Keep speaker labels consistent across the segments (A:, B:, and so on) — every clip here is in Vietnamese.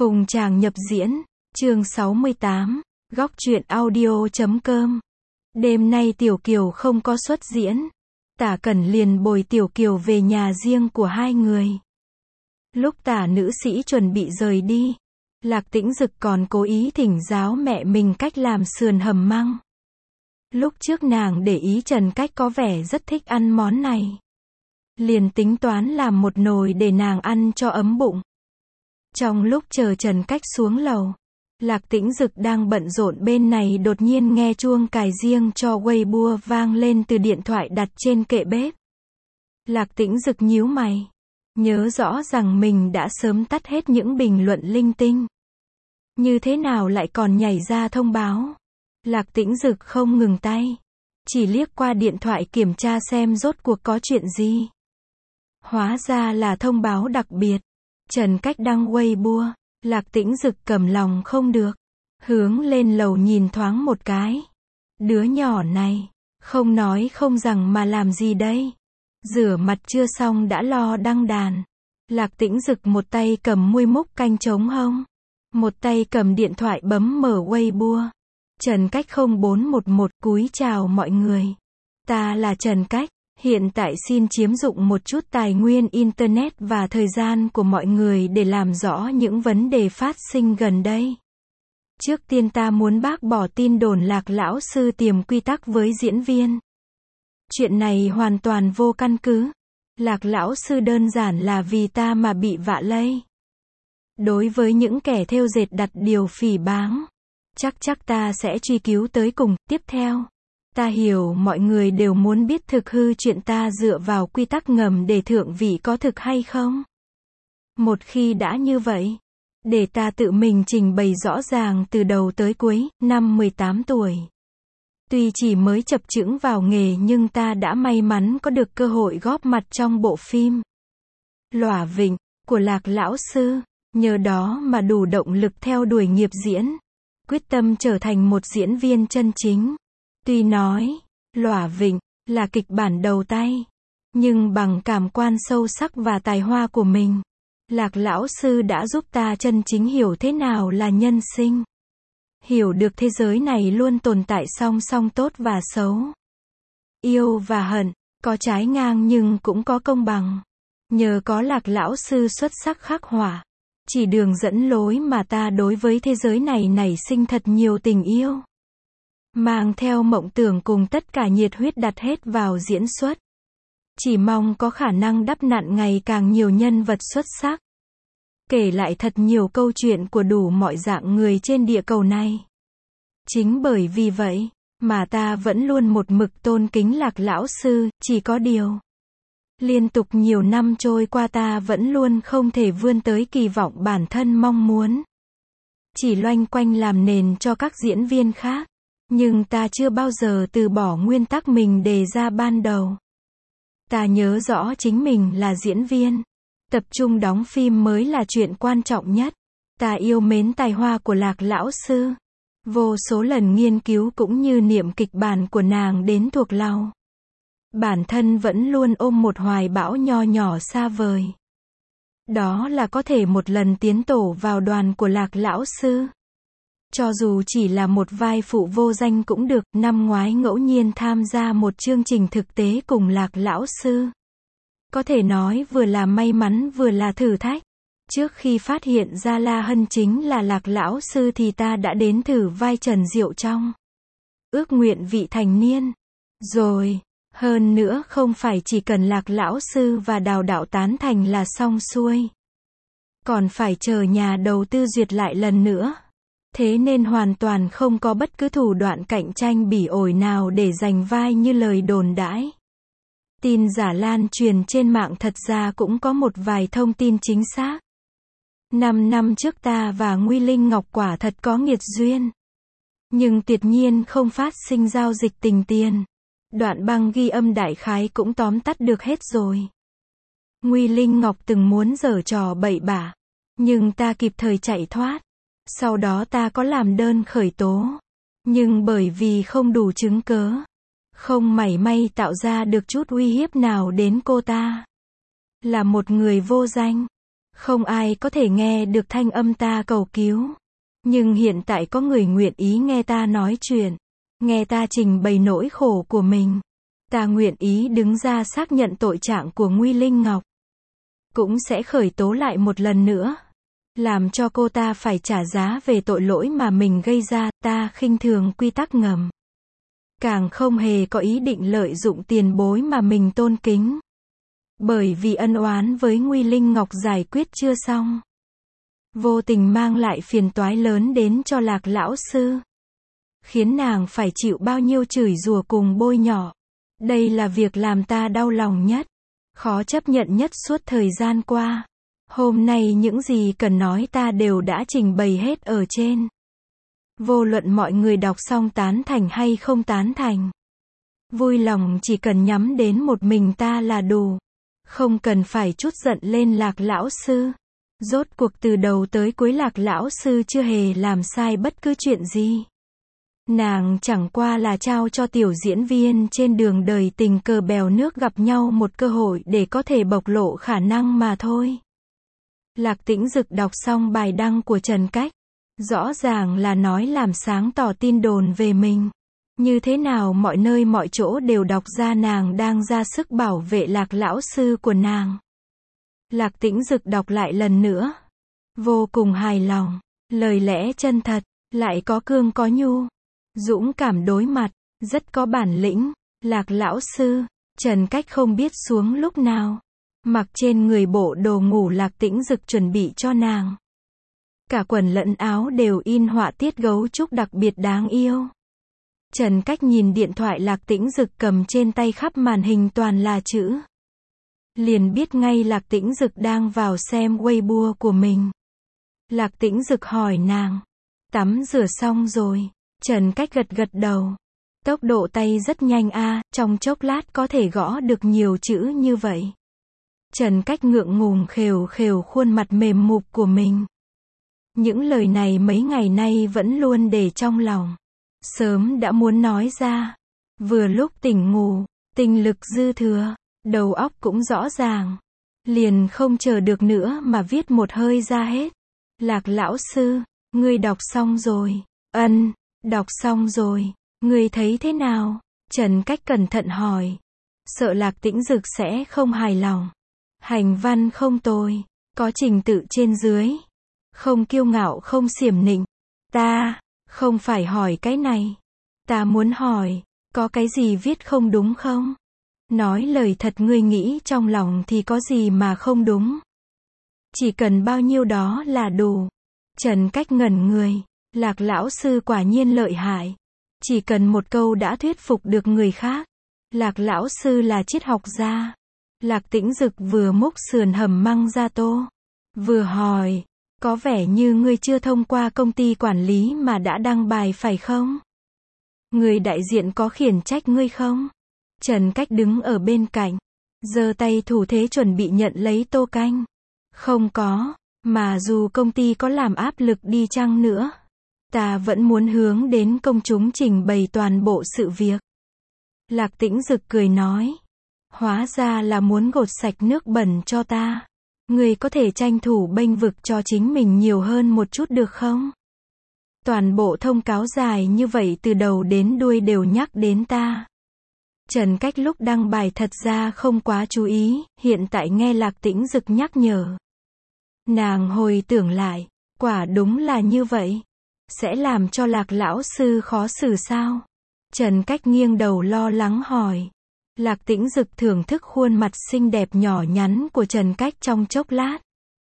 A: Phùng Tràng nhập diễn, chương 68, góc truyện audio.com. Đêm nay Tiểu Kiều không có xuất diễn. Tả Cẩn liền bồi Tiểu Kiều về nhà riêng của hai người. Lúc Tả nữ sĩ chuẩn bị rời đi, Lạc Tĩnh Dực còn cố ý thỉnh giáo mẹ mình cách làm sườn hầm măng. Lúc trước nàng để ý Trần Cách có vẻ rất thích ăn món này, liền tính toán làm một nồi để nàng ăn cho ấm bụng. Trong lúc chờ Trần Cách xuống lầu, Lạc Tĩnh Dực đang bận rộn bên này đột nhiên nghe chuông cài riêng cho Weibo vang lên từ điện thoại đặt trên kệ bếp. Lạc Tĩnh Dực nhíu mày, nhớ rõ rằng mình đã sớm tắt hết những bình luận linh tinh. Như thế nào lại còn nhảy ra thông báo? Lạc Tĩnh Dực không ngừng tay, chỉ liếc qua điện thoại kiểm tra xem rốt cuộc có chuyện gì. Hóa ra là thông báo đặc biệt. Trần Cách đăng Weibo. Lạc Tĩnh Dực cầm lòng không được, hướng lên lầu nhìn thoáng một cái. Đứa nhỏ này, không nói không rằng mà làm gì đây? Rửa mặt chưa xong đã lo đăng đàn. Lạc Tĩnh Dực một tay cầm muôi múc canh trống hông, một tay cầm điện thoại bấm mở Weibo. Trần Cách 0411 cúi chào mọi người. Ta là Trần Cách. Hiện tại xin chiếm dụng một chút tài nguyên Internet và thời gian của mọi người để làm rõ những vấn đề phát sinh gần đây. Trước tiên ta muốn bác bỏ tin đồn Lạc lão sư tiềm quy tắc với diễn viên. Chuyện này hoàn toàn vô căn cứ. Lạc lão sư đơn giản là vì ta mà bị vạ lây. Đối với những kẻ thêu dệt đặt điều phỉ báng, chắc ta sẽ truy cứu tới cùng. Tiếp theo, ta hiểu mọi người đều muốn biết thực hư chuyện ta dựa vào quy tắc ngầm để thượng vị có thực hay không. Một khi đã như vậy, để ta tự mình trình bày rõ ràng từ đầu tới cuối. Năm 18 tuổi, tuy chỉ mới chập chững vào nghề nhưng ta đã may mắn có được cơ hội góp mặt trong bộ phim Lỏa Vịnh của Lạc lão sư, nhờ đó mà đủ động lực theo đuổi nghiệp diễn, quyết tâm trở thành một diễn viên chân chính. Tuy nói, Lỏa Vịnh là kịch bản đầu tay, nhưng bằng cảm quan sâu sắc và tài hoa của mình, Lạc lão sư đã giúp ta chân chính hiểu thế nào là nhân sinh. Hiểu được thế giới này luôn tồn tại song song tốt và xấu. Yêu và hận, có trái ngang nhưng cũng có công bằng. Nhờ có Lạc lão sư xuất sắc khắc họa, chỉ đường dẫn lối mà ta đối với thế giới này nảy sinh thật nhiều tình yêu. Mang theo mộng tưởng cùng tất cả nhiệt huyết đặt hết vào diễn xuất. Chỉ mong có khả năng đắp nặn ngày càng nhiều nhân vật xuất sắc. Kể lại thật nhiều câu chuyện của đủ mọi dạng người trên địa cầu này. Chính bởi vì vậy, mà ta vẫn luôn một mực tôn kính Lạc lão sư, chỉ có điều. Liên tục nhiều năm trôi qua ta vẫn luôn không thể vươn tới kỳ vọng bản thân mong muốn. Chỉ loanh quanh làm nền cho các diễn viên khác. Nhưng ta chưa bao giờ từ bỏ nguyên tắc mình đề ra ban đầu. Ta nhớ rõ chính mình là diễn viên. Tập trung đóng phim mới là chuyện quan trọng nhất. Ta yêu mến tài hoa của Lạc lão sư. Vô số lần nghiên cứu cũng như niệm kịch bản của nàng đến thuộc lòng. Bản thân vẫn luôn ôm một hoài bão nho nhỏ xa vời. Đó là có thể một lần tiến tổ vào đoàn của Lạc lão sư. Cho dù chỉ là một vai phụ vô danh cũng được. Năm ngoái ngẫu nhiên tham gia một chương trình thực tế cùng Lạc lão sư. Có thể nói vừa là may mắn vừa là thử thách. Trước khi phát hiện ra La Hân chính là Lạc lão sư thì ta đã đến thử vai Trần Diệu trong Ước nguyện vị thành niên. Rồi, hơn nữa không phải chỉ cần Lạc lão sư và Đào đạo tán thành là xong xuôi. Còn phải chờ nhà đầu tư duyệt lại lần nữa. Thế nên hoàn toàn không có bất cứ thủ đoạn cạnh tranh bỉ ổi nào để giành vai như lời đồn đãi. Tin giả lan truyền trên mạng thật ra cũng có một vài thông tin chính xác. 5 năm trước ta và Nguy Linh Ngọc quả thật có nghiệt duyên. Nhưng tuyệt nhiên không phát sinh giao dịch tình tiền. Đoạn băng ghi âm đại khái cũng tóm tắt được hết rồi. Nguy Linh Ngọc từng muốn giở trò bậy bạ, nhưng ta kịp thời chạy thoát. Sau đó ta có làm đơn khởi tố. Nhưng bởi vì không đủ chứng cớ, không mảy may tạo ra được chút uy hiếp nào đến cô ta. Là một người vô danh, Không ai có thể nghe được thanh âm ta cầu cứu. Nhưng hiện tại có người nguyện ý nghe ta nói chuyện, nghe ta trình bày nỗi khổ của mình. Ta nguyện ý đứng ra xác nhận tội trạng của Nguy Linh Ngọc. Cũng sẽ khởi tố lại một lần nữa. Làm cho cô ta phải trả giá về tội lỗi mà mình gây ra. Ta khinh thường quy tắc ngầm. Càng không hề có ý định lợi dụng tiền bối mà mình tôn kính. Bởi vì ân oán với Nguy Linh Ngọc giải quyết chưa xong. Vô tình mang lại phiền toái lớn đến cho Lạc lão sư. Khiến nàng phải chịu bao nhiêu chửi rủa cùng bôi nhọ. Đây là việc làm ta đau lòng nhất. Khó chấp nhận nhất suốt thời gian qua. Hôm nay những gì cần nói ta đều đã trình bày hết ở trên. Vô luận mọi người đọc xong tán thành hay không tán thành. Vui lòng chỉ cần nhắm đến một mình ta là đủ. Không cần phải trút giận lên Lạc lão sư. Rốt cuộc từ đầu tới cuối Lạc lão sư chưa hề làm sai bất cứ chuyện gì. Nàng chẳng qua là trao cho tiểu diễn viên trên đường đời tình cờ bèo nước gặp nhau một cơ hội để có thể bộc lộ khả năng mà thôi. Lạc Tĩnh Dực đọc xong bài đăng của Trần Cách. Rõ ràng là nói làm sáng tỏ tin đồn về mình. Như thế nào mọi nơi mọi chỗ đều đọc ra nàng đang ra sức bảo vệ Lạc lão sư của nàng. Lạc Tĩnh Dực đọc lại lần nữa. Vô cùng hài lòng. Lời lẽ chân thật, lại có cương có nhu. Dũng cảm đối mặt, rất có bản lĩnh. Lạc lão sư, Trần Cách không biết xuống lúc nào. Mặc trên người bộ đồ ngủ Lạc Tĩnh Dực chuẩn bị cho nàng. Cả quần lẫn áo đều in họa tiết gấu trúc đặc biệt đáng yêu. Trần Cách nhìn điện thoại Lạc Tĩnh Dực cầm trên tay khắp màn hình toàn là chữ. Liền biết ngay Lạc Tĩnh Dực đang vào xem Weibo của mình. Lạc Tĩnh Dực hỏi nàng. Tắm rửa xong rồi. Trần Cách gật gật đầu. Tốc độ tay rất nhanh a, trong chốc lát có thể gõ được nhiều chữ như vậy. Trần Cách ngượng ngùng khều khều khuôn mặt mềm mụp của mình. Những lời này mấy ngày nay vẫn luôn để trong lòng. Sớm đã muốn nói ra. Vừa lúc tỉnh ngủ, tinh lực dư thừa, đầu óc cũng rõ ràng. Liền không chờ được nữa mà viết một hơi ra hết. Lạc lão sư, ngươi đọc xong rồi. Ân, đọc xong rồi. Ngươi thấy thế nào? Trần Cách cẩn thận hỏi. Sợ Lạc Tĩnh Dực sẽ không hài lòng. Hành văn không tồi, có trình tự trên dưới. Không kiêu ngạo không xiểm nịnh. Ta, không phải hỏi cái này. Ta muốn hỏi, có cái gì viết không đúng không? Nói lời thật ngươi nghĩ trong lòng thì có gì mà không đúng. Chỉ cần bao nhiêu đó là đủ. Trần Cách ngẩn người. Lạc lão sư quả nhiên lợi hại. Chỉ cần một câu đã thuyết phục được người khác. Lạc lão sư là triết học gia. Lạc Tĩnh Dực vừa múc sườn hầm măng ra tô. Vừa hỏi. Có vẻ như ngươi chưa thông qua công ty quản lý mà đã đăng bài phải không? Người đại diện có khiển trách ngươi không? Trần Cách đứng ở bên cạnh. Giơ tay thủ thế chuẩn bị nhận lấy tô canh. Không có. Mà dù công ty có làm áp lực đi chăng nữa. Ta vẫn muốn hướng đến công chúng trình bày toàn bộ sự việc. Lạc Tĩnh Dực cười nói. Hóa ra là muốn gột sạch nước bẩn cho ta. Ngươi có thể tranh thủ bênh vực cho chính mình nhiều hơn một chút được không? Toàn bộ thông cáo dài như vậy từ đầu đến đuôi đều nhắc đến ta. Trần Cách lúc đăng bài thật ra không quá chú ý, hiện tại nghe Lạc Tĩnh Dực nhắc nhở. Nàng hồi tưởng lại, quả đúng là như vậy. Sẽ làm cho Lạc lão sư khó xử sao? Trần Cách nghiêng đầu lo lắng hỏi. Lạc Tĩnh Dực thưởng thức khuôn mặt xinh đẹp nhỏ nhắn của Trần Cách trong chốc lát.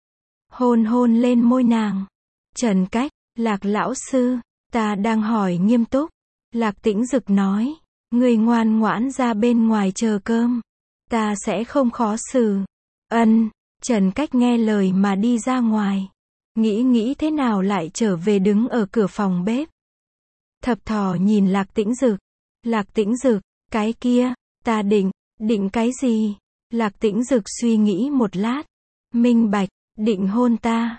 A: Hôn hôn lên môi nàng. Trần Cách, Lạc lão sư, ta đang hỏi nghiêm túc. Lạc Tĩnh Dực nói. Ngươi ngoan ngoãn ra bên ngoài chờ cơm. Ta sẽ không khó xử. Ân, Trần Cách nghe lời mà đi ra ngoài. Nghĩ thế nào lại trở về đứng ở cửa phòng bếp. Thập thò nhìn Lạc Tĩnh Dực. Lạc Tĩnh Dực, cái kia, ta định cái gì? Lạc Tĩnh Dực suy nghĩ một lát. Minh bạch, định hôn ta.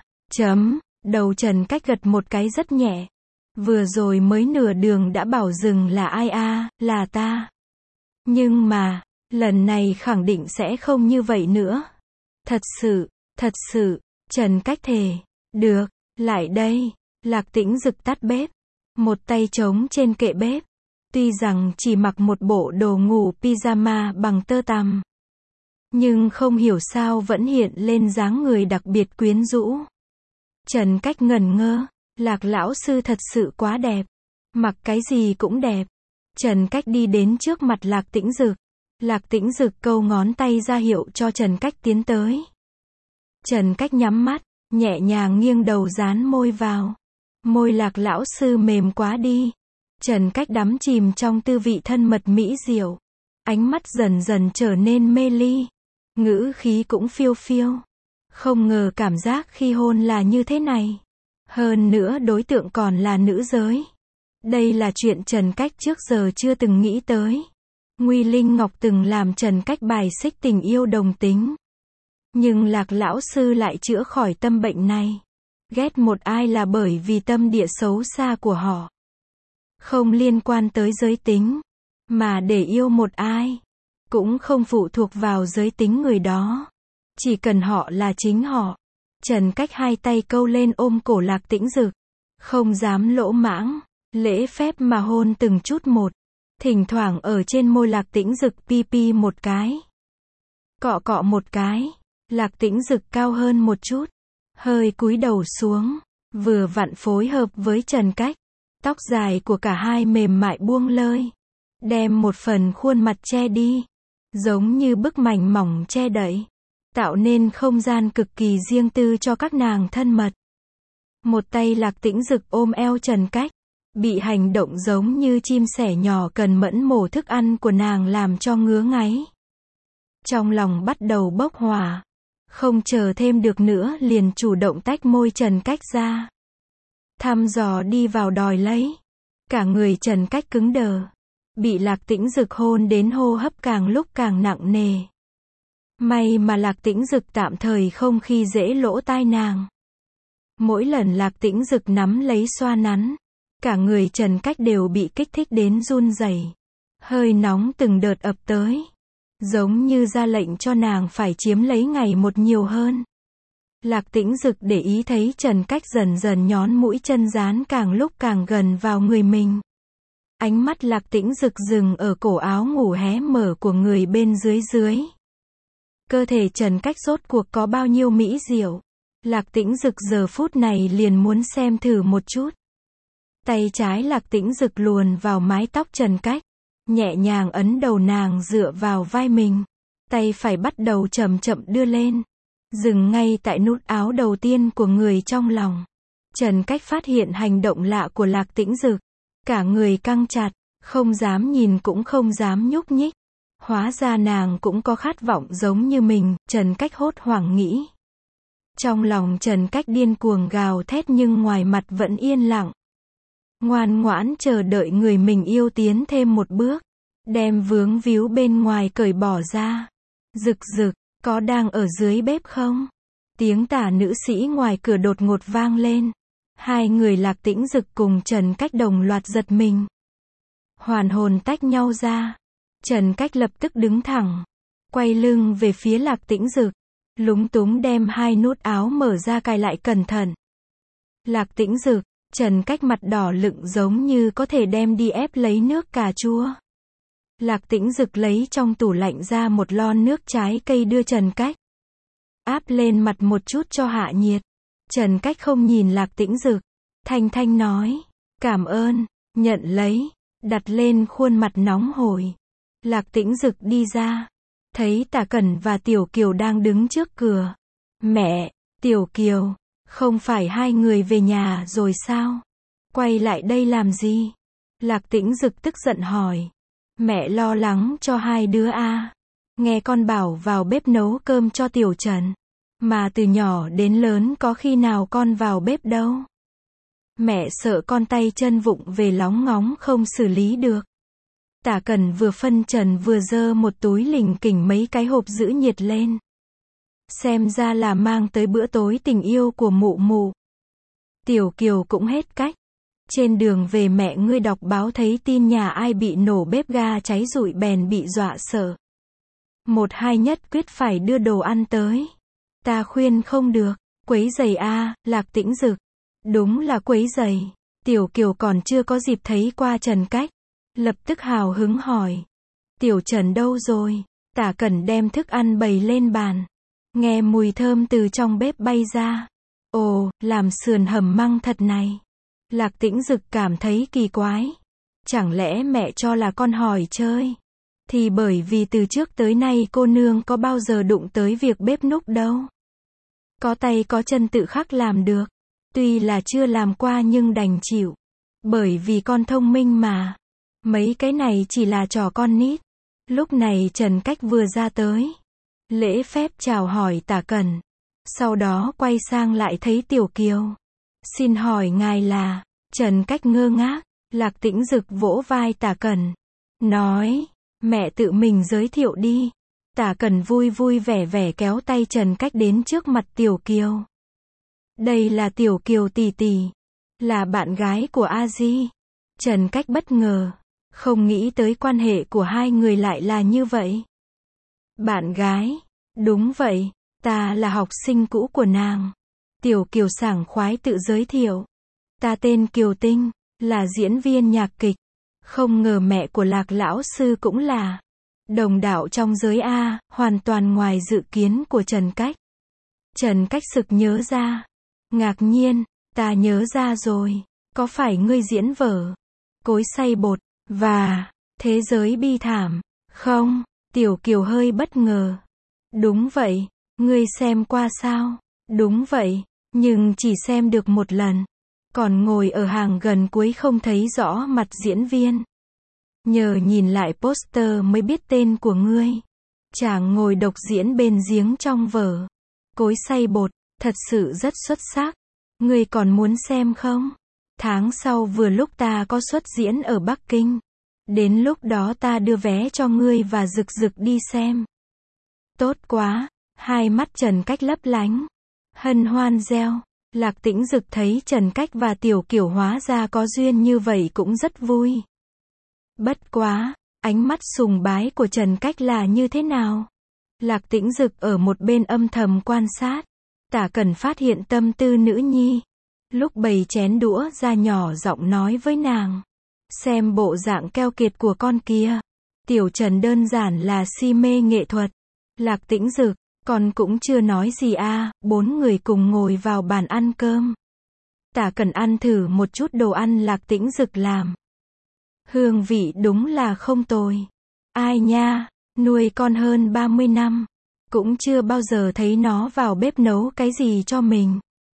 A: Đầu Trần Cách gật một cái rất nhẹ. Vừa rồi mới nửa đường đã bảo dừng là ai a, là ta. Nhưng mà, lần này khẳng định sẽ không như vậy nữa. Thật sự, Trần Cách thề. Được, lại đây. Lạc Tĩnh Dực tắt bếp. Một tay trống trên kệ bếp. Tuy rằng chỉ mặc một bộ đồ ngủ pyjama bằng tơ tằm, nhưng không hiểu sao vẫn hiện lên dáng người đặc biệt quyến rũ. Trần Cách ngẩn ngơ. Lạc lão sư thật sự quá đẹp. Mặc cái gì cũng đẹp. Trần Cách đi đến trước mặt Lạc Tĩnh Dực. Lạc Tĩnh Dực câu ngón tay ra hiệu cho Trần Cách tiến tới. Trần Cách nhắm mắt, nhẹ nhàng nghiêng đầu dán môi vào. Môi Lạc lão sư mềm quá đi. Trần Cách đắm chìm trong tư vị thân mật mỹ diệu. Ánh mắt dần dần trở nên mê ly. Ngữ khí cũng phiêu phiêu. Không ngờ cảm giác khi hôn là như thế này. Hơn nữa đối tượng còn là nữ giới. Đây là chuyện Trần Cách trước giờ chưa từng nghĩ tới. Nguy Linh Ngọc từng làm Trần Cách bài xích tình yêu đồng tính. Nhưng Lạc lão sư lại chữa khỏi tâm bệnh này. Ghét một ai là bởi vì tâm địa xấu xa của họ. Không liên quan tới giới tính. Mà để yêu một ai, cũng không phụ thuộc vào giới tính người đó. Chỉ cần họ là chính họ. Trần Cách hai tay câu lên ôm cổ Lạc Tĩnh Dực. Không dám lỗ mãng. Lễ phép mà hôn từng chút một. Thỉnh thoảng ở trên môi Lạc Tĩnh Dực pi pi một cái. Cọ cọ một cái. Lạc Tĩnh Dực cao hơn một chút. Hơi cúi đầu xuống. Vừa vặn phối hợp với Trần Cách. Tóc dài của cả hai mềm mại buông lơi. Đem một phần khuôn mặt che đi. Giống như bức mảnh mỏng che đậy. Tạo nên không gian cực kỳ riêng tư cho các nàng thân mật. Một tay Lạc Tĩnh Dực ôm eo Trần Cách. Bị hành động giống như chim sẻ nhỏ cần mẫn mổ thức ăn của nàng làm cho ngứa ngáy. Trong lòng bắt đầu bốc hỏa. Không chờ thêm được nữa liền chủ động tách môi Trần Cách ra. Thăm dò đi vào đòi lấy. Cả người Trần Cách cứng đờ. Bị Lạc Tĩnh Dực hôn đến hô hấp càng lúc càng nặng nề. May mà Lạc Tĩnh Dực tạm thời không khi dễ lỗ tai nàng. Mỗi lần Lạc Tĩnh Dực nắm lấy xoa nắn, cả người Trần Cách đều bị kích thích đến run rẩy. Hơi nóng từng đợt ập tới. Giống như ra lệnh cho nàng phải chiếm lấy ngày một nhiều hơn. Lạc Tĩnh Dực để ý thấy Trần Cách dần dần nhón mũi chân dán càng lúc càng gần vào người mình. Ánh mắt Lạc Tĩnh Dực dừng ở cổ áo ngủ hé mở của người bên dưới. Cơ thể Trần Cách rốt cuộc có bao nhiêu mỹ diệu. Lạc Tĩnh Dực giờ phút này liền muốn xem thử một chút. Tay trái Lạc Tĩnh Dực luồn vào mái tóc Trần Cách. Nhẹ nhàng ấn đầu nàng dựa vào vai mình. Tay phải bắt đầu chậm chậm đưa lên. Dừng ngay tại nút áo đầu tiên của người trong lòng. Trần Cách phát hiện hành động lạ của Lạc Tĩnh Dực. Cả người căng chặt, không dám nhìn cũng không dám nhúc nhích. Hóa ra nàng cũng có khát vọng giống như mình, Trần Cách hốt hoảng nghĩ. Trong lòng Trần Cách điên cuồng gào thét nhưng ngoài mặt vẫn yên lặng. Ngoan ngoãn chờ đợi người mình yêu tiến thêm một bước. Đem vướng víu bên ngoài cởi bỏ ra. Dực dực, có đang ở dưới bếp không? Tiếng tả nữ sĩ ngoài cửa đột ngột vang lên. Hai người Lạc Tĩnh Dực cùng Trần Cách đồng loạt giật mình. Hoàn hồn tách nhau ra. Trần Cách lập tức đứng thẳng. Quay lưng về phía Lạc Tĩnh Dực. Lúng túng đem hai nút áo mở ra cài lại cẩn thận. Lạc Tĩnh Dực, Trần Cách mặt đỏ lựng giống như có thể đem đi ép lấy nước cà chua. Lạc Tĩnh Dực lấy trong tủ lạnh ra một lon nước trái cây đưa Trần Cách. Áp lên mặt một chút cho hạ nhiệt. Trần Cách không nhìn Lạc Tĩnh Dực. Thanh thanh nói. Cảm ơn. Nhận lấy. Đặt lên khuôn mặt nóng hổi. Lạc Tĩnh Dực đi ra. Thấy Tả Cẩn và Tiểu Kiều đang đứng trước cửa. Mẹ, Tiểu Kiều, không phải hai người về nhà rồi sao? Quay lại đây làm gì? Lạc Tĩnh Dực tức giận hỏi. Mẹ lo lắng cho hai đứa à? Nghe con bảo vào bếp nấu cơm cho Tiểu Trần. Mà từ nhỏ đến lớn có khi nào con vào bếp đâu. Mẹ sợ con tay chân vụng về lóng ngóng không xử lý được. Tả Cẩn vừa phân trần vừa giơ một túi lỉnh kỉnh mấy cái hộp giữ nhiệt lên. Xem ra là mang tới bữa tối tình yêu của mụ mụ. Tiểu Kiều cũng hết cách. Trên đường về mẹ ngươi đọc báo thấy tin nhà ai bị nổ bếp ga cháy rụi bèn bị dọa sợ. Một hai nhất quyết phải đưa đồ ăn tới. Ta khuyên không được. Quấy giày a, Lạc Tĩnh Dực. Đúng là quấy giày. Tiểu Kiều còn chưa có dịp thấy qua Trần Cách. Lập tức hào hứng hỏi. Tiểu Trần đâu rồi? Tả Cẩn đem thức ăn bày lên bàn. Nghe mùi thơm từ trong bếp bay ra. Ồ, làm sườn hầm măng thật này. Lạc Tĩnh Dực cảm thấy kỳ quái. Chẳng lẽ mẹ cho là con hỏi chơi? Thì bởi vì từ trước tới nay cô nương có bao giờ đụng tới việc bếp núc đâu. Có tay có chân tự khắc làm được. Tuy là chưa làm qua nhưng đành chịu. Bởi vì con thông minh mà. Mấy cái này chỉ là trò con nít. Lúc này Trần Cách vừa ra tới. Lễ phép chào hỏi Tả Cẩn. Sau đó quay sang lại thấy Tiểu Kiều. Xin hỏi ngài là... Trần Cách ngơ ngác. Lạc Tĩnh Dực vỗ vai Tả Cẩn. Nói, mẹ tự mình giới thiệu đi. Tả Cẩn vui vui vẻ vẻ kéo tay Trần Cách đến trước mặt Tiểu Kiều. Đây là Tiểu Kiều tỷ tỷ. Là bạn gái của A Di. Trần Cách bất ngờ. Không nghĩ tới quan hệ của hai người lại là như vậy. Bạn gái. Đúng vậy. Ta là học sinh cũ của nàng. Tiểu Kiều sảng khoái tự giới thiệu. Ta tên Kiều Tinh. Là diễn viên nhạc kịch. Không ngờ mẹ của Lạc lão sư cũng là đồng đạo trong giới A, hoàn toàn ngoài dự kiến của Trần Cách. Trần Cách sực nhớ ra. Ngạc nhiên, ta nhớ ra rồi. Có phải ngươi diễn vở Cối xay bột và Thế giới bi thảm không? Tiểu Kiều hơi bất ngờ. Đúng vậy, ngươi xem qua sao? Đúng vậy, nhưng chỉ xem được một lần. Còn ngồi ở hàng gần cuối không thấy rõ mặt diễn viên. Nhờ nhìn lại poster mới biết tên của ngươi. Chàng ngồi độc diễn bên giếng trong vở Cối xay bột, thật sự rất xuất sắc. Ngươi còn muốn xem không? Tháng sau vừa lúc ta có xuất diễn ở Bắc Kinh. Đến lúc đó ta đưa vé cho ngươi và Dực Dực đi xem. Tốt quá, hai mắt Trần Cách lấp lánh. Hân hoan reo. Lạc Tĩnh Dực thấy Trần Cách và Tiểu Kiều hóa ra có duyên như vậy cũng rất vui. Bất quá, ánh mắt sùng bái của Trần Cách là như thế nào? Lạc Tĩnh Dực ở một bên âm thầm quan sát. Tả Cẩn phát hiện tâm tư nữ nhi. Lúc bày chén đũa ra nhỏ giọng nói với nàng. Xem bộ dạng keo kiệt của con kia. Tiểu Trần đơn giản là si mê nghệ thuật. Lạc Tĩnh Dực, con cũng chưa nói gì a. Bốn người cùng ngồi vào bàn ăn cơm. Tả Cẩn ăn thử một chút đồ ăn Lạc Tĩnh Dực làm. Hương vị đúng là không tồi. Ai nha, nuôi con hơn 30 năm. Cũng chưa bao giờ thấy nó vào bếp nấu cái gì cho mình.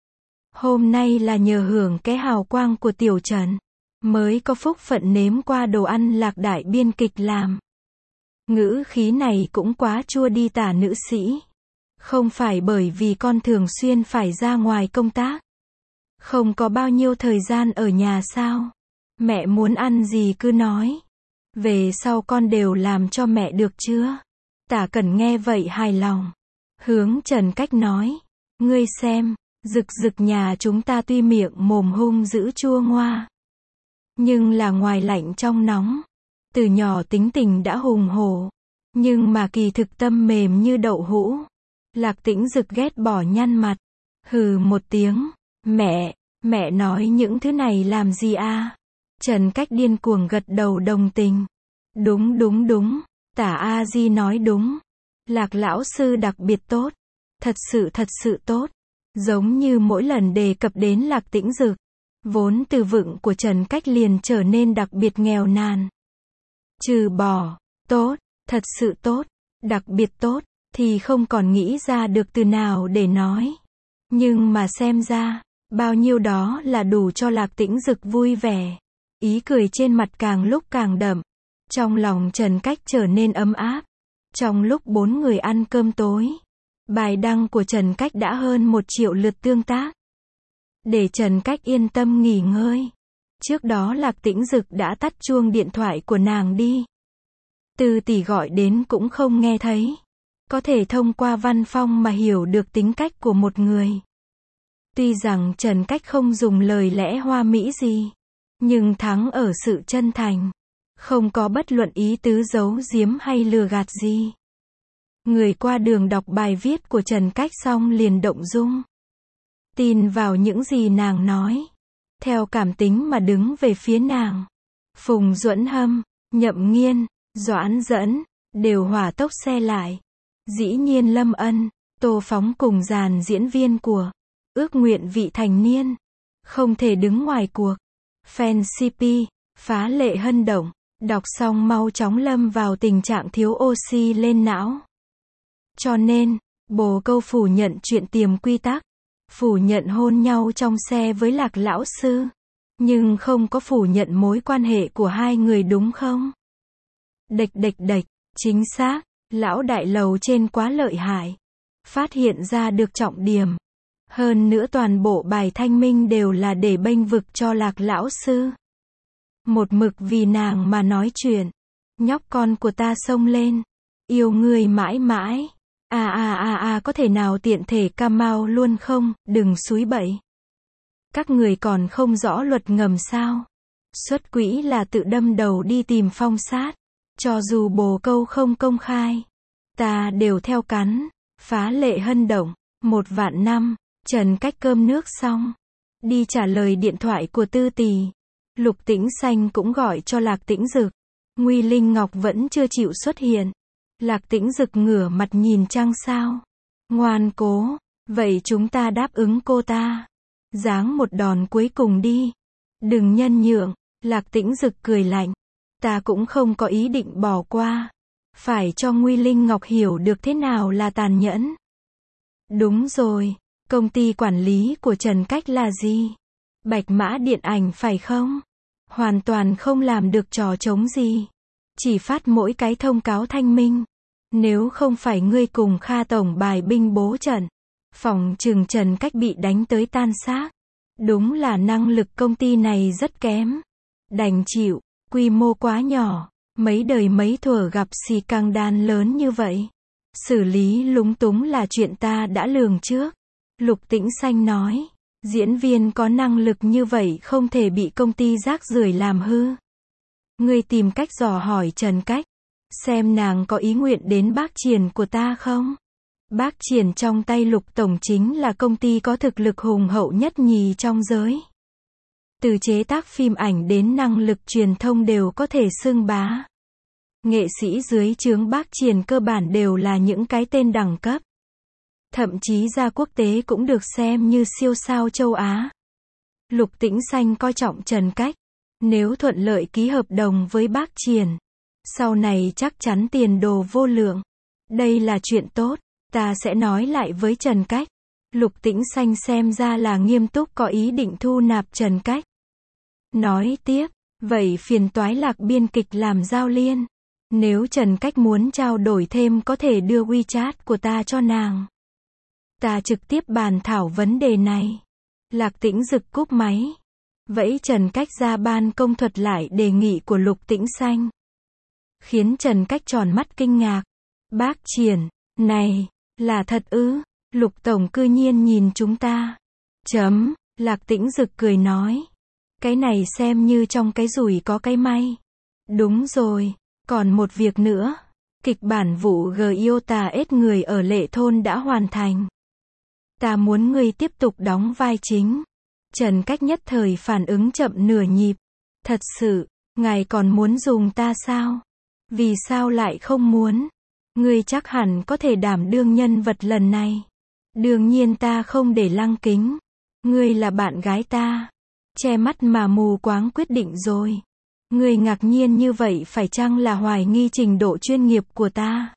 A: Hôm nay là nhờ hưởng cái hào quang của Tiểu Trần. Mới có phúc phận nếm qua đồ ăn Lạc đại biên kịch làm. Ngữ khí này cũng quá chua đi tả nữ sĩ. Không phải bởi vì con thường xuyên phải ra ngoài công tác. Không có bao nhiêu thời gian ở nhà sao? Mẹ muốn ăn gì cứ nói. Về sau con đều làm cho mẹ được chưa? Tả Cẩn nghe vậy hài lòng. Hướng Trần Cách nói. Ngươi xem, Dực Dực nhà chúng ta tuy miệng mồm hung dữ chua ngoa. Nhưng là ngoài lạnh trong nóng. Từ nhỏ tính tình đã hùng hổ. Nhưng mà kỳ thực tâm mềm như đậu hũ. Lạc Tĩnh Dực ghét bỏ nhăn mặt. Hừ một tiếng. Mẹ nói những thứ này làm gì a? Trần Cách điên cuồng gật đầu đồng tình. Đúng. Tả A Di nói đúng. Lạc lão sư đặc biệt tốt. Thật sự tốt. Giống như mỗi lần đề cập đến Lạc Tĩnh Dực. Vốn từ vựng của Trần Cách liền trở nên đặc biệt nghèo nàn. Trừ bỏ, tốt, thật sự tốt, đặc biệt tốt, thì không còn nghĩ ra được từ nào để nói. Nhưng mà xem ra, bao nhiêu đó là đủ cho Lạc Tĩnh Dực vui vẻ. Ý cười trên mặt càng lúc càng đậm. Trong lòng Trần Cách trở nên ấm áp. Trong lúc bốn người ăn cơm tối, bài đăng của Trần Cách đã hơn 1 triệu lượt tương tác. Để Trần Cách yên tâm nghỉ ngơi. Trước đó Lạc Tĩnh Dực đã tắt chuông điện thoại của nàng đi. Từ tỷ gọi đến cũng không nghe thấy. Có thể thông qua văn phong mà hiểu được tính cách của một người. Tuy rằng Trần Cách không dùng lời lẽ hoa mỹ gì, nhưng thắng ở sự chân thành. Không có bất luận ý tứ giấu giếm hay lừa gạt gì. Người qua đường đọc bài viết của Trần Cách xong liền động dung. tin vào những gì nàng nói, theo cảm tính mà đứng về phía nàng. Phùng Duẫn Hâm, Nhậm Nghiên, Doãn Dẫn, đều hỏa tốc xe lại. Dĩ nhiên Lâm Ân, Tô Phóng cùng dàn diễn viên của Ước Nguyện Vị Thành Niên không thể đứng ngoài cuộc. Fan CP, phá lệ hân động, đọc xong mau chóng lâm vào tình trạng thiếu oxy lên não. Cho nên, bồ câu phủ nhận chuyện tiềm quy tắc, phủ nhận hôn nhau trong xe với Lạc lão sư, nhưng không có phủ nhận mối quan hệ của hai người đúng không? Đệch, chính xác, lão đại lầu trên quá lợi hại. Phát hiện ra được trọng điểm. Hơn nữa toàn bộ bài thanh minh đều là để bênh vực cho Lạc lão sư. Một mực vì nàng mà nói chuyện. Nhóc con của ta xông lên. Yêu người mãi mãi. Có thể nào tiện thể cam mau luôn không, đừng xúi bậy. Các người còn không rõ luật ngầm sao? Xuất quỹ là tự đâm đầu đi tìm phong sát. Cho dù bồ câu không công khai, ta đều theo cắn. Phá lệ hân động, 1.000 năm, Trần Cách cơm nước xong, đi trả lời điện thoại của Tư Tỳ. Lục Tĩnh Xanh cũng gọi cho Lạc Tĩnh Dực. Nguy Linh Ngọc vẫn chưa chịu xuất hiện. Lạc Tĩnh Dực ngửa mặt nhìn trăng sao. Ngoan cố, vậy chúng ta đáp ứng cô ta. Giáng một đòn cuối cùng đi. Đừng nhân nhượng, Lạc Tĩnh Dực cười lạnh. Ta cũng không có ý định bỏ qua. Phải cho Nguy Linh Ngọc hiểu được thế nào là tàn nhẫn. Đúng rồi, công ty quản lý của Trần Cách là gì? Bạch Mã Điện Ảnh phải không? Hoàn toàn không làm được trò trống gì. Chỉ phát mỗi cái thông cáo thanh minh. Nếu không phải ngươi cùng Kha Tổng bài binh bố trận, phòng trừng Trần Cách bị đánh tới tan xác. Đúng là năng lực công ty này rất kém. Đành chịu, quy mô quá nhỏ. Mấy đời mấy thuở gặp xì căng đan lớn như vậy. Xử lý lúng túng là chuyện ta đã lường trước. Lục Tĩnh Xanh nói. Diễn viên có năng lực như vậy không thể bị công ty rác rưởi làm hư. Ngươi tìm cách dò hỏi Trần Cách. Xem nàng có ý nguyện đến Bác Triển của ta không? Bác Triển trong tay Lục Tổng chính là công ty có thực lực hùng hậu nhất nhì trong giới. Từ chế tác phim ảnh đến năng lực truyền thông đều có thể xưng bá. Nghệ sĩ dưới trướng Bác Triển cơ bản đều là những cái tên đẳng cấp. Thậm chí ra quốc tế cũng được xem như siêu sao châu Á. Lục Tĩnh Xanh coi trọng Trần Cách. Nếu thuận lợi ký hợp đồng với Bác Triển, sau này chắc chắn tiền đồ vô lượng. Đây là chuyện tốt, ta sẽ nói lại với Trần Cách. Lục Tĩnh Xanh xem ra là nghiêm túc có ý định thu nạp Trần Cách. Nói tiếp, vậy phiền toái Lạc biên kịch làm giao liên. Nếu Trần Cách muốn trao đổi thêm có thể đưa WeChat của ta cho nàng. Ta trực tiếp bàn thảo vấn đề này. Lạc Tĩnh Dực cúp máy. Vẫy Trần Cách ra ban công thuật lại đề nghị của Lục Tĩnh Xanh. Khiến Trần Cách tròn mắt kinh ngạc. Bác Triển, này, là thật ư? Lục Tổng cư nhiên nhìn chúng ta. Lạc Tĩnh Dực cười nói. Cái này xem như trong cái rủi có cái may. Đúng rồi, còn một việc nữa. Kịch bản vụ Giota ết người ở Lệ Thôn đã hoàn thành. Ta muốn ngươi tiếp tục đóng vai chính. Trần Cách nhất thời phản ứng chậm nửa nhịp. Thật sự, ngài còn muốn dùng ta sao? Vì sao lại không muốn? Ngươi chắc hẳn có thể đảm đương nhân vật lần này. Đương nhiên ta không để lăng kính. Ngươi là bạn gái ta. Che mắt mà mù quáng quyết định rồi. Ngươi ngạc nhiên như vậy phải chăng là hoài nghi trình độ chuyên nghiệp của ta?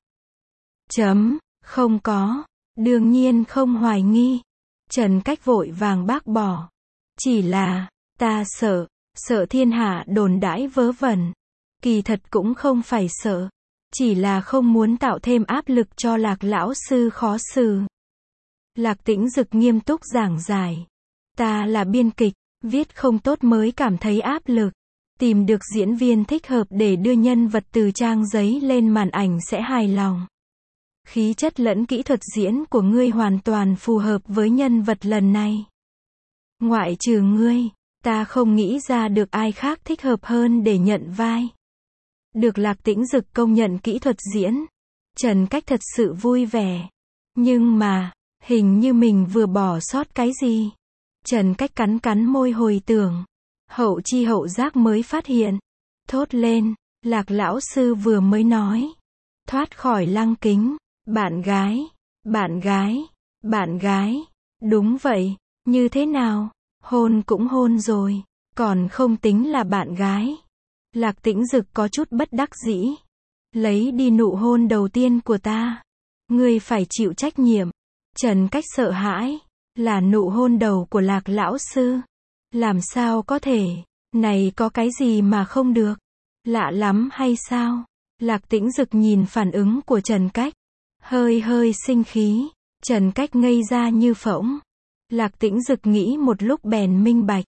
A: Không có. Đương nhiên không hoài nghi. Trần Cách vội vàng bác bỏ. Chỉ là, ta sợ thiên hạ đồn đãi vớ vẩn. Kỳ thật cũng không phải sợ. Chỉ là không muốn tạo thêm áp lực cho Lạc lão sư khó xử. Lạc Tĩnh Dực nghiêm túc giảng giải. Ta là biên kịch, viết không tốt mới cảm thấy áp lực. Tìm được diễn viên thích hợp để đưa nhân vật từ trang giấy lên màn ảnh sẽ hài lòng. Khí chất lẫn kỹ thuật diễn của ngươi hoàn toàn phù hợp với nhân vật lần này. Ngoại trừ ngươi, ta không nghĩ ra được ai khác thích hợp hơn để nhận vai. Được Lạc Tĩnh Dực công nhận kỹ thuật diễn. Trần Cách thật sự vui vẻ. Nhưng mà, Hình như mình vừa bỏ sót cái gì. Trần Cách cắn cắn môi hồi tưởng. Hậu chi hậu giác mới phát hiện. Thốt lên, Lạc lão sư vừa mới nói. Thoát khỏi lăng kính. Bạn gái, bạn gái, bạn gái. Đúng vậy, như thế nào? Hôn cũng hôn rồi, còn không tính là bạn gái. Lạc Tĩnh Dực có chút bất đắc dĩ. Lấy đi nụ hôn đầu tiên của ta. Ngươi phải chịu trách nhiệm. Trần Cách sợ hãi. Là nụ hôn đầu của Lạc lão sư. Làm sao có thể? Này có cái gì mà không được? Lạ lắm hay sao? Lạc Tĩnh Dực nhìn phản ứng của Trần Cách. Hơi hơi sinh khí. Trần Cách ngây ra như phỗng. Lạc Tĩnh Dực nghĩ một lúc bèn minh bạch.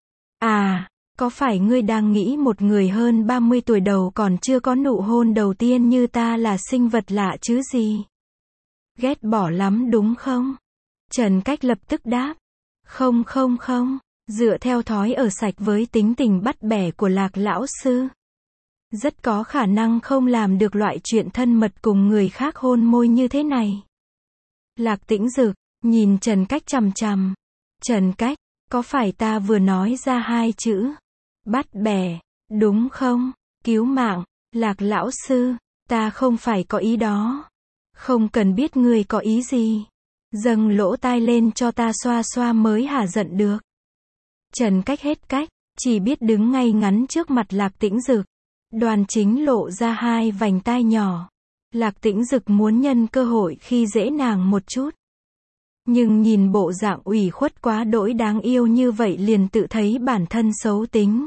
A: À, có phải ngươi đang nghĩ một người hơn 30 tuổi đầu còn chưa có nụ hôn đầu tiên như ta là sinh vật lạ chứ gì? Ghét bỏ lắm đúng không? Trần Cách lập tức đáp. Không không không, dựa theo thói ở sạch với tính tình bắt bẻ của Lạc lão sư. Rất có khả năng không làm được loại chuyện thân mật cùng người khác hôn môi như thế này. Lạc Tĩnh Dực nhìn Trần Cách chằm chằm. Trần Cách, có phải ta vừa nói ra hai chữ bắt bẻ, đúng không? Cứu mạng, Lạc lão sư, ta không phải có ý đó. Không cần biết ngươi có ý gì. Dâng lỗ tai lên cho ta xoa xoa mới hả giận được. Trần Cách hết cách, chỉ biết đứng ngay ngắn trước mặt Lạc Tĩnh Dực. Đoan chính lộ ra hai vành tai nhỏ. Lạc Tĩnh Dực muốn nhân cơ hội khi dễ nàng một chút. Nhưng nhìn bộ dạng ủy khuất quá đỗi đáng yêu như vậy liền tự thấy bản thân xấu tính.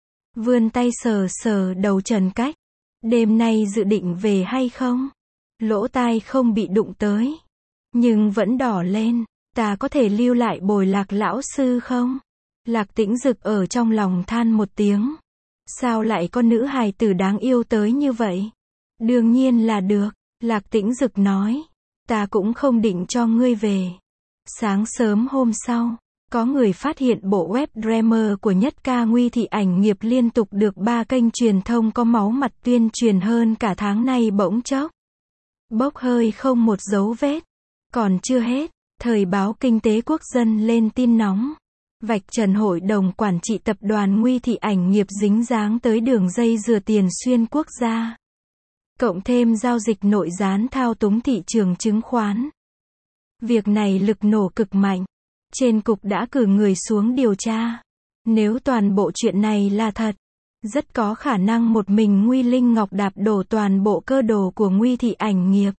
A: Vươn tay sờ sờ đầu Trần Cách. Đêm nay dự định về hay không? Lỗ tai không bị đụng tới. Nhưng vẫn đỏ lên. Ta có thể lưu lại bồi Lạc lão sư không? Lạc Tĩnh Dực ở trong lòng than một tiếng. Sao lại có nữ hài tử đáng yêu tới như vậy? Đương nhiên là được. Lạc Tĩnh Dực nói. Ta cũng không định cho ngươi về. Sáng sớm hôm sau, có người phát hiện bộ web Dreamer của Nhất Ca Nguy Thị Ảnh Nghiệp liên tục được 3 kênh truyền thông có máu mặt tuyên truyền hơn cả tháng nay bỗng chốc bốc hơi không một dấu vết. Còn chưa hết, Thời báo Kinh tế Quốc dân lên tin nóng. Vạch trần hội đồng quản trị tập đoàn Nguy Thị Ảnh Nghiệp dính dáng tới đường dây rửa tiền xuyên quốc gia. Cộng thêm giao dịch nội gián thao túng thị trường chứng khoán. Việc này lực nổ cực mạnh. Trên cục đã cử người xuống điều tra. Nếu toàn bộ chuyện này là thật, rất có khả năng một mình Nguy Linh Ngọc đạp đổ toàn bộ cơ đồ của Nguy Thị Ảnh Nghiệp.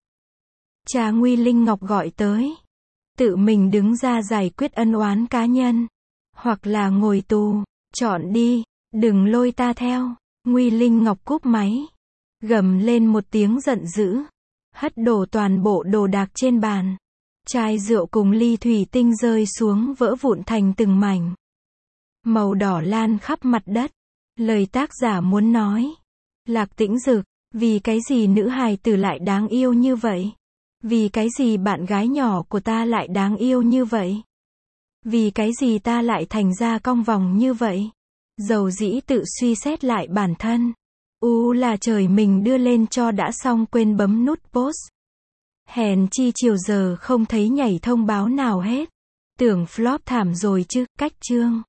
A: Cha Nguy Linh Ngọc gọi tới. Tự mình đứng ra giải quyết ân oán cá nhân. Hoặc là ngồi tù. Chọn đi, đừng lôi ta theo. Nguy Linh Ngọc cúp máy. Gầm lên một tiếng giận dữ. Hất đổ toàn bộ đồ đạc trên bàn. Chai rượu cùng ly thủy tinh rơi xuống vỡ vụn thành từng mảnh. Màu đỏ lan khắp mặt đất. Lời tác giả muốn nói. Lạc Tĩnh Dực, vì cái gì nữ hài tử lại đáng yêu như vậy? Vì cái gì bạn gái nhỏ của ta lại đáng yêu như vậy? Vì cái gì ta lại thành ra cong vòng như vậy? Dầu dĩ tự suy xét lại bản thân. Là trời mình đưa lên cho đã xong quên bấm nút post. Hèn chi chiều giờ không thấy nhảy thông báo nào hết. Tưởng flop thảm rồi chứ, cách chương.